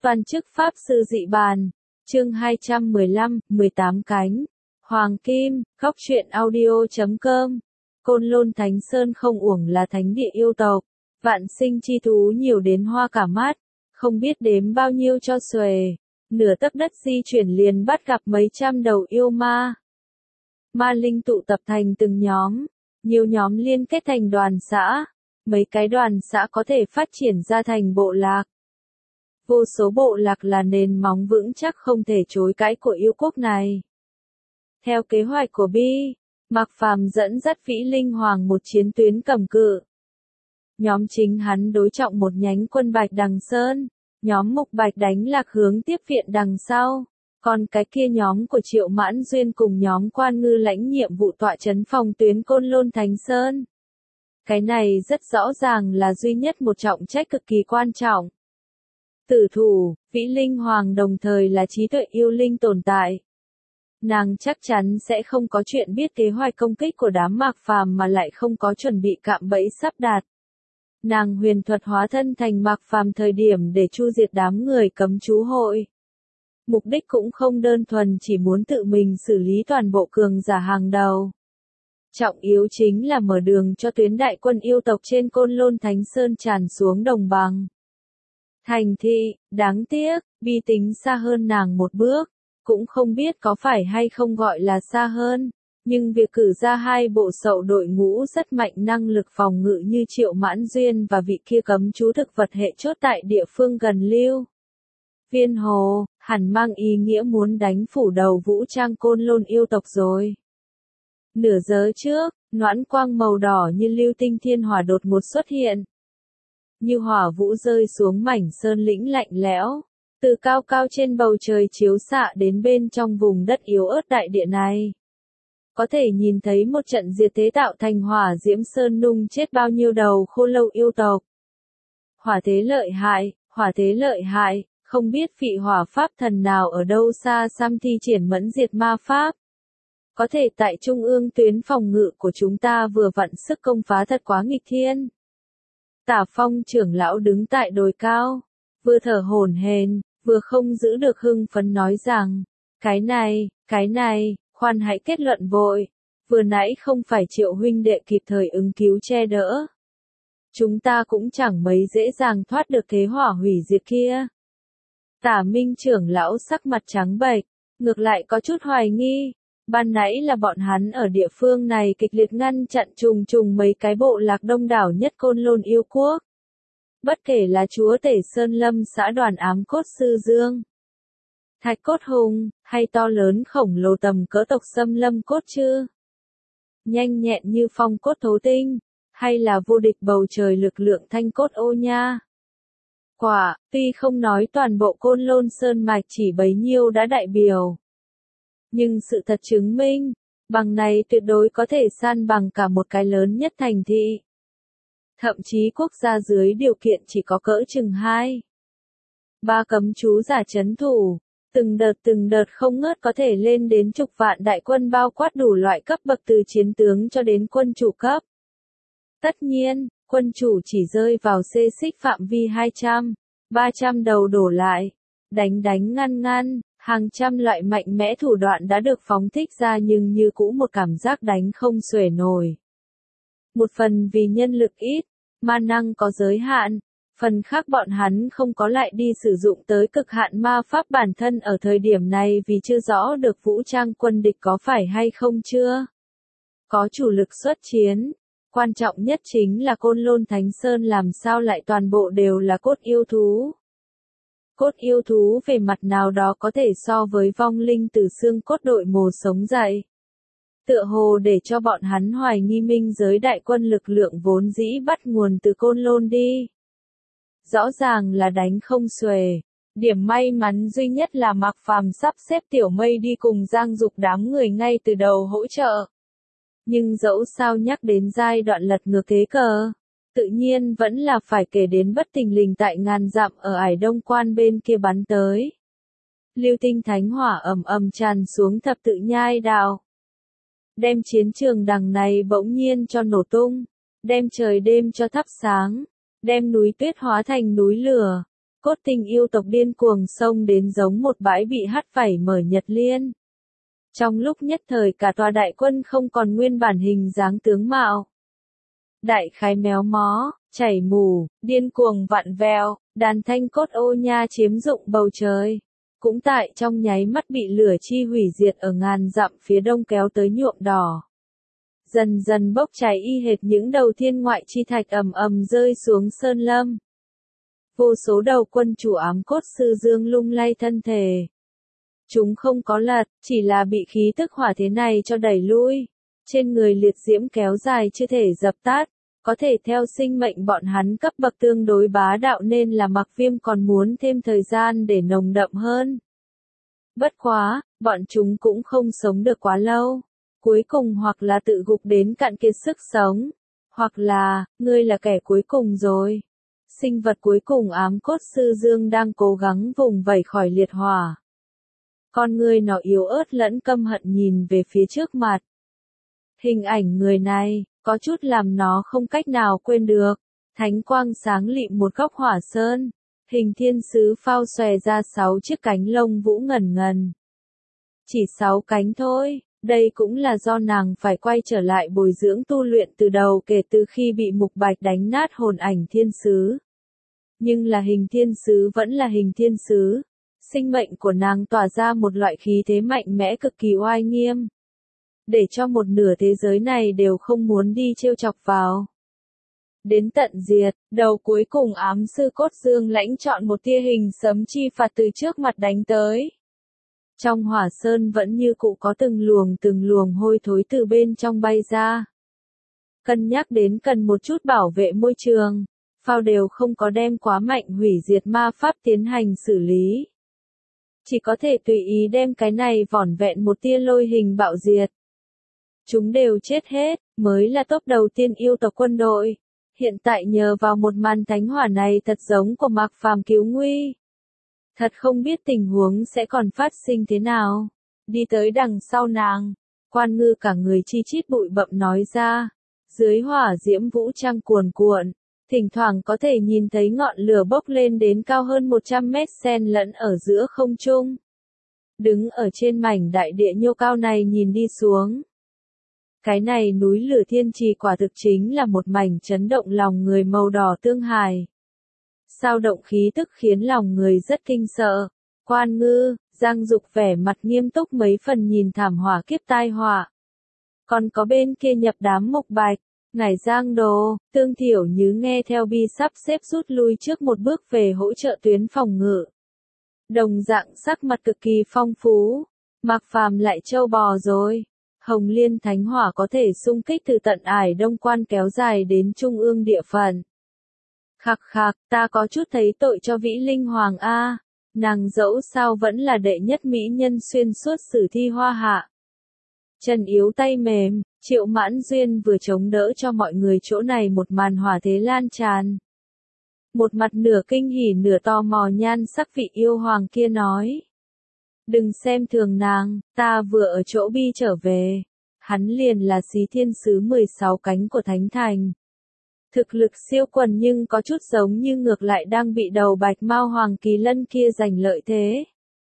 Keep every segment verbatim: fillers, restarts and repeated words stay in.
Toàn chức Pháp Sư Dị Bàn, chương hai trăm mười lăm, mười tám cánh. Hoàng Kim, góc truyện audio chấm com. Côn Lôn Thánh Sơn không uổng là thánh địa yêu tộc, vạn sinh chi thú nhiều đến hoa cả mắt, không biết đếm bao nhiêu cho xuề. Nửa tấc đất di chuyển liền bắt gặp mấy trăm đầu yêu ma. Ma linh tụ tập thành từng nhóm, nhiều nhóm liên kết thành đoàn xã, mấy cái đoàn xã có thể phát triển ra thành bộ lạc. Vô số bộ lạc là nền móng vững chắc không thể chối cãi của yêu quốc này. Theo kế hoạch của Bi, Mạc Phàm dẫn dắt Vĩ Linh Hoàng một chiến tuyến cầm cự. Nhóm chính hắn đối trọng một nhánh quân Bạch Đằng Sơn, nhóm Mục Bạch đánh lạc hướng tiếp viện đằng sau, còn cái kia nhóm của Triệu Mãn Duyên cùng nhóm Quan Ngư lãnh nhiệm vụ tọa trấn phòng tuyến Côn Lôn Thánh Sơn. Cái này rất rõ ràng là duy nhất một trọng trách cực kỳ quan trọng. Tử thủ, Vĩ Linh Hoàng đồng thời là trí tuệ yêu linh tồn tại. Nàng chắc chắn sẽ không có chuyện biết kế hoạch công kích của đám Mạc Phàm mà lại không có chuẩn bị cạm bẫy sắp đặt. Nàng huyền thuật hóa thân thành Mạc Phàm thời điểm để chu diệt đám người cấm chú hội. Mục đích cũng không đơn thuần chỉ muốn tự mình xử lý toàn bộ cường giả hàng đầu. Trọng yếu chính là mở đường cho tuyến đại quân yêu tộc trên Côn Lôn Thánh Sơn tràn xuống đồng bằng. Thành thị, đáng tiếc, Bi tính xa hơn nàng một bước, cũng không biết có phải hay không gọi là xa hơn, nhưng việc cử ra hai bộ sậu đội ngũ rất mạnh năng lực phòng ngự như Triệu Mãn Duyên và vị kia cấm chú thực vật hệ chốt tại địa phương gần Lưu Viên Hồ, hẳn mang ý nghĩa muốn đánh phủ đầu vũ trang Côn Lôn yêu tộc rồi. Nửa giờ trước, noãn quang màu đỏ như lưu tinh thiên hỏa đột ngột xuất hiện. Như hỏa vũ rơi xuống mảnh sơn lĩnh lạnh lẽo, từ cao cao trên bầu trời chiếu xạ đến bên trong vùng đất yếu ớt đại địa này. Có thể nhìn thấy một trận diệt thế tạo thành hỏa diễm sơn nung chết bao nhiêu đầu khô lâu yêu tộc. Hỏa thế lợi hại, hỏa thế lợi hại, không biết vị hỏa pháp thần nào ở đâu xa xăm thi triển mẫn diệt ma pháp. Có thể tại trung ương tuyến phòng ngự của chúng ta vừa vặn sức công phá thật quá nghịch thiên. Tả Phong trưởng lão đứng tại đồi cao, vừa thở hổn hển, vừa không giữ được hưng phấn nói rằng, cái này, cái này, khoan hãy kết luận vội, vừa nãy không phải Triệu huynh đệ kịp thời ứng cứu che đỡ. Chúng ta cũng chẳng mấy dễ dàng thoát được thế hỏa hủy diệt kia. Tả Minh trưởng lão sắc mặt trắng bệch, ngược lại có chút hoài nghi. Ban nãy là bọn hắn ở địa phương này kịch liệt ngăn chặn trùng trùng mấy cái bộ lạc đông đảo nhất Côn Lôn yêu quốc. Bất kể là chúa tể Sơn Lâm xã đoàn ám cốt Sư Dương, Thạch cốt hùng, hay to lớn khổng lồ tầm cỡ tộc Xâm Lâm cốt chư, nhanh nhẹn như phong cốt thấu tinh, hay là vô địch bầu trời lực lượng thanh cốt ô nha. Quả, tuy không nói toàn bộ Côn Lôn Sơn mạch chỉ bấy nhiêu đã đại biểu. Nhưng sự thật chứng minh, bằng này tuyệt đối có thể san bằng cả một cái lớn nhất thành thị. Thậm chí quốc gia dưới điều kiện chỉ có cỡ chừng hai. Ba cấm chú giả chấn thủ, từng đợt từng đợt không ngớt có thể lên đến chục vạn đại quân bao quát đủ loại cấp bậc từ chiến tướng cho đến quân chủ cấp. Tất nhiên, quân chủ chỉ rơi vào xê xích phạm vi hai trăm, ba trăm đầu đổ lại, đánh đánh ngăn ngăn. Hàng trăm loại mạnh mẽ thủ đoạn đã được phóng thích ra nhưng như cũ một cảm giác đánh không xuể nổi. Một phần vì nhân lực ít, ma năng có giới hạn, phần khác bọn hắn không có lại đi sử dụng tới cực hạn ma pháp bản thân ở thời điểm này vì chưa rõ được vũ trang quân địch có phải hay không chưa. Có chủ lực xuất chiến, quan trọng nhất chính là Côn Lôn Thánh Sơn làm sao lại toàn bộ đều là cốt yêu thú. Cốt yêu thú về mặt nào đó có thể so với vong linh từ xương cốt đội mồ sống dậy. Tựa hồ để cho bọn hắn hoài nghi minh giới đại quân lực lượng vốn dĩ bắt nguồn từ Côn Lôn đi. Rõ ràng là đánh không xuể. Điểm may mắn duy nhất là Mạc Phàm sắp xếp Tiểu Mây đi cùng Giang Dục đám người ngay từ đầu hỗ trợ. Nhưng dẫu sao nhắc đến giai đoạn lật ngược thế cờ, tự nhiên vẫn là phải kể đến bất thình lình tại ngàn dặm ở ải Đông Quan bên kia bắn tới. Lưu tinh thánh hỏa ầm ầm tràn xuống thập tự nhai đạo. Đem chiến trường đằng này bỗng nhiên cho nổ tung, đem trời đêm cho thắp sáng, đem núi tuyết hóa thành núi lửa, cốt tinh yêu tộc điên cuồng xông đến giống một bãi bị hắt vảy mở nhật liên. Trong lúc nhất thời cả tòa đại quân không còn nguyên bản hình dáng tướng mạo. Đại khái méo mó, chảy mù, điên cuồng vặn vẹo, đàn thanh cốt ô nha chiếm dụng bầu trời. Cũng tại trong nháy mắt bị lửa chi hủy diệt ở ngàn dặm phía đông kéo tới nhuộm đỏ. Dần dần bốc cháy y hệt những đầu thiên ngoại chi thạch ầm ầm rơi xuống sơn lâm. Vô số đầu quân chủ ám cốt sư dương lung lay thân thể. Chúng không có lật, chỉ là bị khí tức hỏa thế này cho đẩy lui. Trên người liệt diễm kéo dài chưa thể dập tắt, có thể theo sinh mệnh bọn hắn cấp bậc tương đối bá đạo nên là Mặc Viêm còn muốn thêm thời gian để nồng đậm hơn. Bất quá, bọn chúng cũng không sống được quá lâu. Cuối cùng hoặc là tự gục đến cạn kiệt sức sống, hoặc là, ngươi là kẻ cuối cùng rồi. Sinh vật cuối cùng ám cốt sư dương đang cố gắng vùng vẩy khỏi liệt hỏa. Con người nó yếu ớt lẫn căm hận nhìn về phía trước mặt. Hình ảnh người này, có chút làm nó không cách nào quên được. Thánh quang sáng lịm một góc hỏa sơn. Hình thiên sứ phao xòe ra sáu chiếc cánh lông vũ ngần ngần. Chỉ sáu cánh thôi, đây cũng là do nàng phải quay trở lại bồi dưỡng tu luyện từ đầu kể từ khi bị Mục Bạch đánh nát hồn ảnh thiên sứ. Nhưng là hình thiên sứ vẫn là hình thiên sứ. Sinh mệnh của nàng tỏa ra một loại khí thế mạnh mẽ cực kỳ oai nghiêm. Để cho một nửa thế giới này đều không muốn đi trêu chọc vào. Đến tận diệt, đầu cuối cùng ám sư cốt dương lãnh chọn một tia hình sấm chi phạt từ trước mặt đánh tới. Trong hỏa sơn vẫn như cũ có từng luồng từng luồng hôi thối từ bên trong bay ra. Cân nhắc đến cần một chút bảo vệ môi trường, phao đều không có đem quá mạnh hủy diệt ma pháp tiến hành xử lý. Chỉ có thể tùy ý đem cái này vỏn vẹn một tia lôi hình bạo diệt. Chúng đều chết hết, mới là top đầu tiên yêu tộc quân đội. Hiện tại nhờ vào một màn thánh hỏa này thật giống của Mạc Phàm cứu nguy. Thật không biết tình huống sẽ còn phát sinh thế nào. Đi tới đằng sau nàng, Quan Ngư cả người chi chít bụi bặm nói ra. Dưới hỏa diễm vũ trang cuồn cuộn, thỉnh thoảng có thể nhìn thấy ngọn lửa bốc lên đến cao hơn một trăm mét xen lẫn ở giữa không trung. Đứng ở trên mảnh đại địa nhô cao này nhìn đi xuống. Cái này núi lửa thiên trì quả thực chính là một mảnh chấn động lòng người màu đỏ tương hài. Sao động khí tức khiến lòng người rất kinh sợ. Quan Ngư, Giang Dục vẻ mặt nghiêm túc mấy phần nhìn thảm hỏa kiếp tai họa. Còn có bên kia nhập đám Mục Bạch, Ngải Giang Đồ, Tương Thiểu Như nghe theo bi sắp xếp rút lui trước một bước về hỗ trợ tuyến phòng ngự. Đồng dạng sắc mặt cực kỳ phong phú, Mạc Phàm lại trâu bò rồi. Hồng Liên Thánh Hỏa có thể xung kích từ tận ải Đông Quan kéo dài đến trung ương địa phận. Khạc khạc, ta có chút thấy tội cho Vĩ Linh Hoàng a. Nàng dẫu sao vẫn là đệ nhất mỹ nhân xuyên suốt sử thi hoa hạ. Chân yếu tay mềm, Triệu Mãn Duyên vừa chống đỡ cho mọi người chỗ này một màn hỏa thế lan tràn. Một mặt nửa kinh hỉ nửa tò mò nhan sắc vị yêu hoàng kia nói. Đừng xem thường nàng, ta vừa ở chỗ bi trở về. Hắn liền là Xí Thiên Sứ mười sáu cánh của Thánh Thành. Thực lực siêu quần nhưng có chút giống như ngược lại đang bị đầu Bạch Mao Hoàng Kỳ Lân kia giành lợi thế.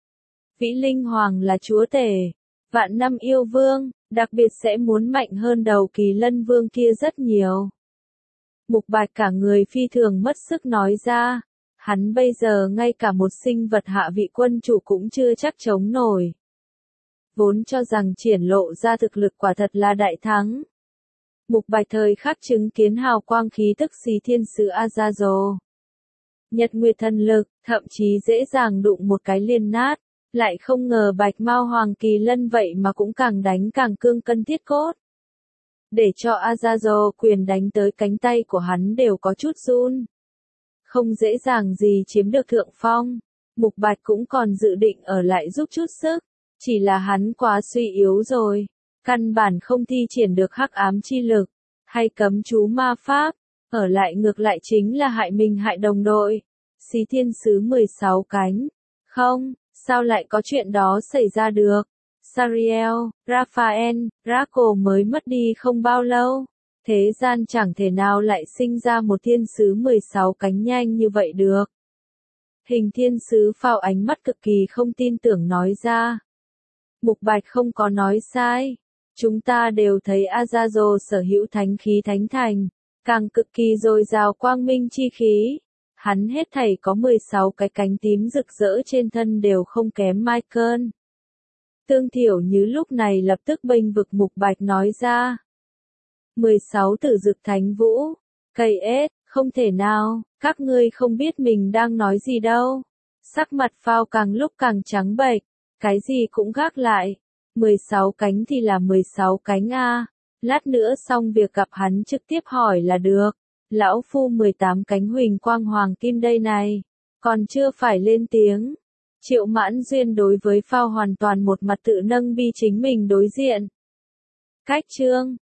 Vĩ Linh Hoàng là chúa tể, vạn năm yêu vương, đặc biệt sẽ muốn mạnh hơn đầu Kỳ Lân Vương kia rất nhiều. Mục Bạch cả người phi thường mất sức nói ra. Hắn bây giờ ngay cả một sinh vật hạ vị quân chủ cũng chưa chắc chống nổi. Vốn cho rằng triển lộ ra thực lực quả thật là đại thắng. Mục Bạch thời khắc chứng kiến hào quang khí tức Xí Thiên Sứ Azazel. Nhật Nguyệt thần lực, thậm chí dễ dàng đụng một cái liền nát. Lại không ngờ Bạch Mao Hoàng Kỳ Lân vậy mà cũng càng đánh càng cương cân thiết cốt. Để cho Azazel quyền đánh tới cánh tay của hắn đều có chút run. Không dễ dàng gì chiếm được thượng phong. Mục Bạch cũng còn dự định ở lại giúp chút sức. Chỉ là hắn quá suy yếu rồi. Căn bản không thi triển được hắc ám chi lực. Hay cấm chú ma pháp. Ở lại ngược lại chính là hại mình hại đồng đội. Xí Thiên Sứ mười sáu cánh. Không, sao lại có chuyện đó xảy ra được. Sariel, Raphael, Draco mới mất đi không bao lâu. Thế gian chẳng thể nào lại sinh ra một thiên sứ mười sáu cánh nhanh như vậy được. Hình thiên sứ phao ánh mắt cực kỳ không tin tưởng nói ra. Mục Bạch không có nói sai. Chúng ta đều thấy Azazel sở hữu thánh khí thánh thành, càng cực kỳ dồi dào quang minh chi khí. Hắn hết thảy có mười sáu cái cánh tím rực rỡ trên thân đều không kém Michael. Tương Thiểu Như lúc này lập tức bênh vực Mục Bạch nói ra. mười sáu tử dực thánh vũ. Cây ết, không thể nào, các ngươi không biết mình đang nói gì đâu. Sắc mặt phao càng lúc càng trắng bệch, cái gì cũng gác lại. mười sáu cánh thì là mười sáu cánh a. Lát nữa xong việc gặp hắn trực tiếp hỏi là được. Lão phu mười tám cánh huỳnh quang hoàng kim đây này, còn chưa phải lên tiếng. Triệu Mãn Duyên đối với phao hoàn toàn một mặt tự nâng bi chính mình đối diện. Cách chương